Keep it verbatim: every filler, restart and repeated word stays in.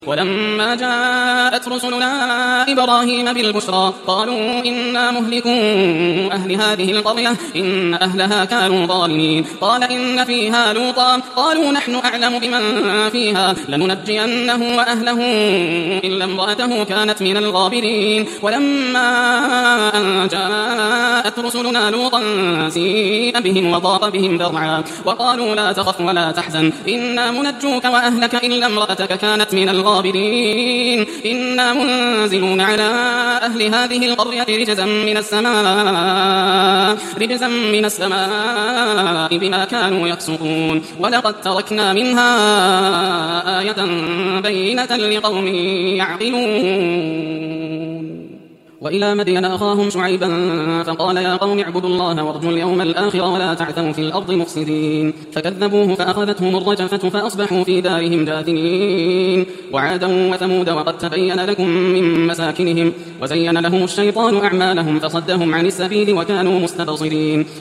ولما جاءت رسلنا إبراهيم بالبشرى قالوا إنا مهلكو أهل هذه القرية إن أهلها كانوا ظالمين قال إن فيها لوطا قالوا نحن أعلم بمن فيها لننجينه وأهله إلا امرأته كانت من الغابرين ولما أن جاءت رسلنا لوطا سيء بهم وضاق بهم ذرعا وقالوا لا تخف ولا تحزن إنا منجوك وأهلك إلا امرأتك كانت من الغابرين إنا منزلون على أهل هذه القرية رجزا من السماء رجزا من السماء بما كانوا يفسقون ولقد تركنا منها آية بينة لقوم يعقلون وإلى مدين أخاهم شعيبا فقال يا قوم اعبدوا الله وارجوا اليوم الآخر ولا تعثوا في الأرض مفسدين فكذبوه فأخذتهم الرجفة فأصبحوا في دارهم جاثمين وعادا وثمود وقد تبين لكم من مساكنهم وزين لهم الشيطان أعمالهم فصدهم عن السبيل وكانوا مستبصرين